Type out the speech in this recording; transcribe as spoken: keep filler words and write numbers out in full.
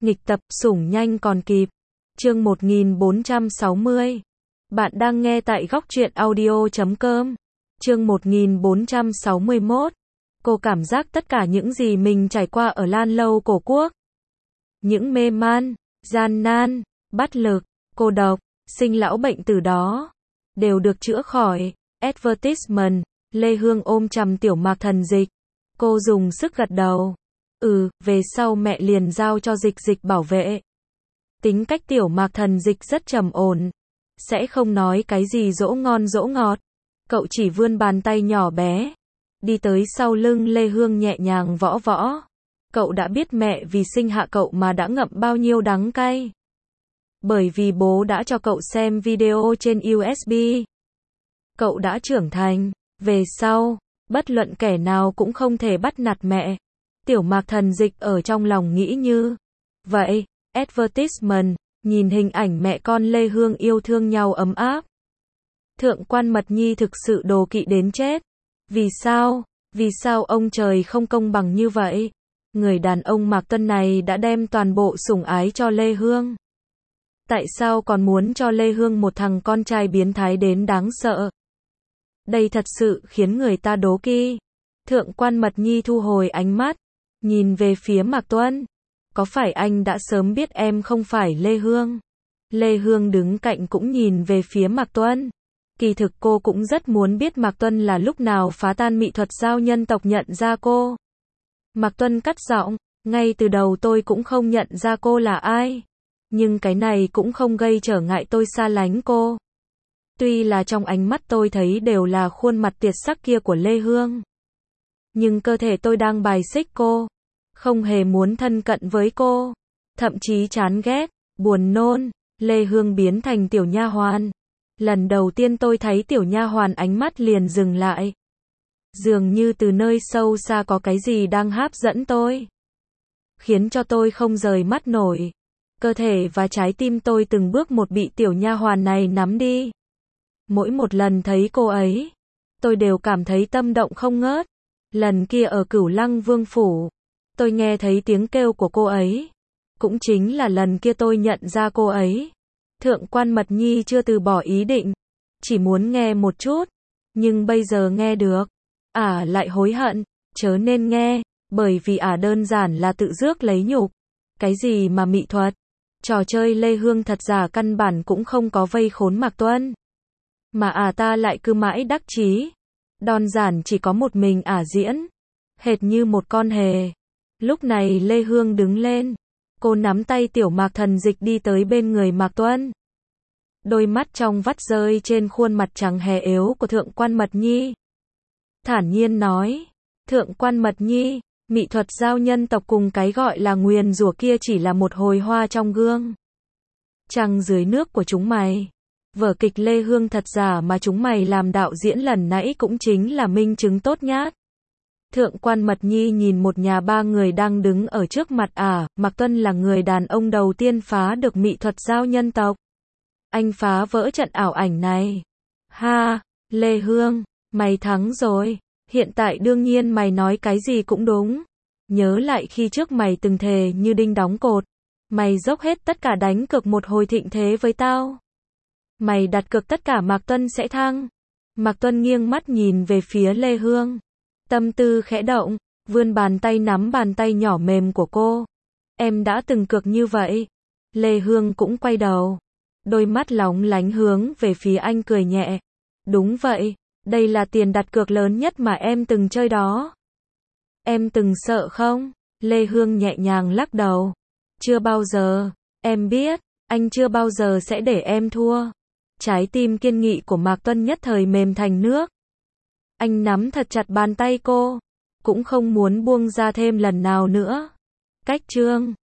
Nghịch tập, sủng nhanh còn kịp. Chương một nghìn bốn trăm sáu mươi. Bạn đang nghe tại góc truyện audio chấm com. Chương một nghìn bốn trăm sáu mươi mốt. Cô cảm giác tất cả những gì mình trải qua ở Lan Lâu Cổ Quốc. Những mê man, gian nan, bất lực, cô độc, sinh lão bệnh tử đó, đều được chữa khỏi. Advertisement, Lê Hương ôm chầm Tiểu Mạc Thần Dịch. Cô dùng sức gật đầu. Ừ, về sau mẹ liền giao cho Dịch Dịch bảo vệ. Tính cách Tiểu Mạc Thần Dịch rất trầm ổn, sẽ không nói cái gì dỗ ngon dỗ ngọt. Cậu chỉ vươn bàn tay nhỏ bé, đi tới sau lưng Lê Hương nhẹ nhàng võ võ. Cậu đã biết mẹ vì sinh hạ cậu mà đã ngậm bao nhiêu đắng cay. Bởi vì bố đã cho cậu xem video trên u ét bê. Cậu đã trưởng thành, về sau, bất luận kẻ nào cũng không thể bắt nạt mẹ. Tiểu Mạc Thần Dịch ở trong lòng nghĩ như vậy. Advertisement, nhìn hình ảnh mẹ con Lê Hương yêu thương nhau ấm áp. Thượng quan Mật Nhi thực sự đố kỵ đến chết. Vì sao? Vì sao ông trời không công bằng như vậy? Người đàn ông Mạc Tuân này đã đem toàn bộ sủng ái cho Lê Hương. Tại sao còn muốn cho Lê Hương một thằng con trai biến thái đến đáng sợ? Đây thật sự khiến người ta đố kỵ. Thượng quan Mật Nhi thu hồi ánh mắt, nhìn về phía Mạc Tuân. Có phải anh đã sớm biết em không phải Lê Hương? Lê Hương đứng cạnh cũng nhìn về phía Mạc Tuân. Kỳ thực cô cũng rất muốn biết Mạc Tuân là lúc nào phá tan mỹ thuật giao nhân tộc nhận ra cô. Mạc Tuân cắt giọng, ngay từ đầu tôi cũng không nhận ra cô là ai. Nhưng cái này cũng không gây trở ngại tôi xa lánh cô. Tuy là trong ánh mắt tôi thấy đều là khuôn mặt tuyệt sắc kia của Lê Hương. Nhưng cơ thể tôi đang bài xích cô. Không hề muốn thân cận với cô. Thậm chí chán ghét, buồn nôn. Lê Hương biến thành tiểu nha hoàn. Lần đầu tiên tôi thấy tiểu nha hoàn ánh mắt liền dừng lại. Dường như từ nơi sâu xa có cái gì đang hấp dẫn tôi. Khiến cho tôi không rời mắt nổi. Cơ thể và trái tim tôi từng bước một bị tiểu nha hoàn này nắm đi. Mỗi một lần thấy cô ấy, tôi đều cảm thấy tâm động không ngớt. Lần kia ở Cửu Lăng Vương Phủ, tôi nghe thấy tiếng kêu của cô ấy. Cũng chính là lần kia tôi nhận ra cô ấy. Thượng quan Mật Nhi chưa từ bỏ ý định, chỉ muốn nghe một chút, nhưng bây giờ nghe được, ả à, lại hối hận, chớ nên nghe, bởi vì ả à đơn giản là tự rước lấy nhục. Cái gì mà mỹ thuật, trò chơi Lê Hương thật giả căn bản cũng không có vây khốn Mạc Tuân. Mà ả à ta lại cứ mãi đắc chí, đơn giản chỉ có một mình ả à diễn, hệt như một con hề. Lúc này Lê Hương đứng lên. Cô nắm tay Tiểu Mạc Thần Dịch đi tới bên người Mạc Tuân. Đôi mắt trong vắt rơi trên khuôn mặt trắng hề yếu của Thượng quan Mật Nhi. Thản nhiên nói, Thượng quan Mật Nhi, mỹ thuật giao nhân tộc cùng cái gọi là nguyền rủa kia chỉ là một hồi hoa trong gương. Trăng dưới nước của chúng mày. Vở kịch Lê Hương thật giả mà chúng mày làm đạo diễn lần nãy cũng chính là minh chứng tốt nhát. Thượng quan Mật Nhi nhìn một nhà ba người đang đứng ở trước mặt ả, à, Mạc Tuân là người đàn ông đầu tiên phá được mỹ thuật giao nhân tộc. Anh phá vỡ trận ảo ảnh này. Ha, Lê Hương, mày thắng rồi. Hiện tại đương nhiên mày nói cái gì cũng đúng. Nhớ lại khi trước mày từng thề như đinh đóng cột. Mày dốc hết tất cả đánh cược một hồi thịnh thế với tao. Mày đặt cược tất cả Mạc Tuân sẽ thắng. Mạc Tuân nghiêng mắt nhìn về phía Lê Hương. Tâm tư khẽ động, vươn bàn tay nắm bàn tay nhỏ mềm của cô. Em đã từng cược như vậy. Lê Hương cũng quay đầu. Đôi mắt lóng lánh hướng về phía anh cười nhẹ. Đúng vậy, đây là tiền đặt cược lớn nhất mà em từng chơi đó. Em từng sợ không? Lê Hương nhẹ nhàng lắc đầu. Chưa bao giờ, em biết, anh chưa bao giờ sẽ để em thua. Trái tim kiên nghị của Mạc Tuân nhất thời mềm thành nước. Anh nắm thật chặt bàn tay cô, cũng không muốn buông ra thêm lần nào nữa. Cách chương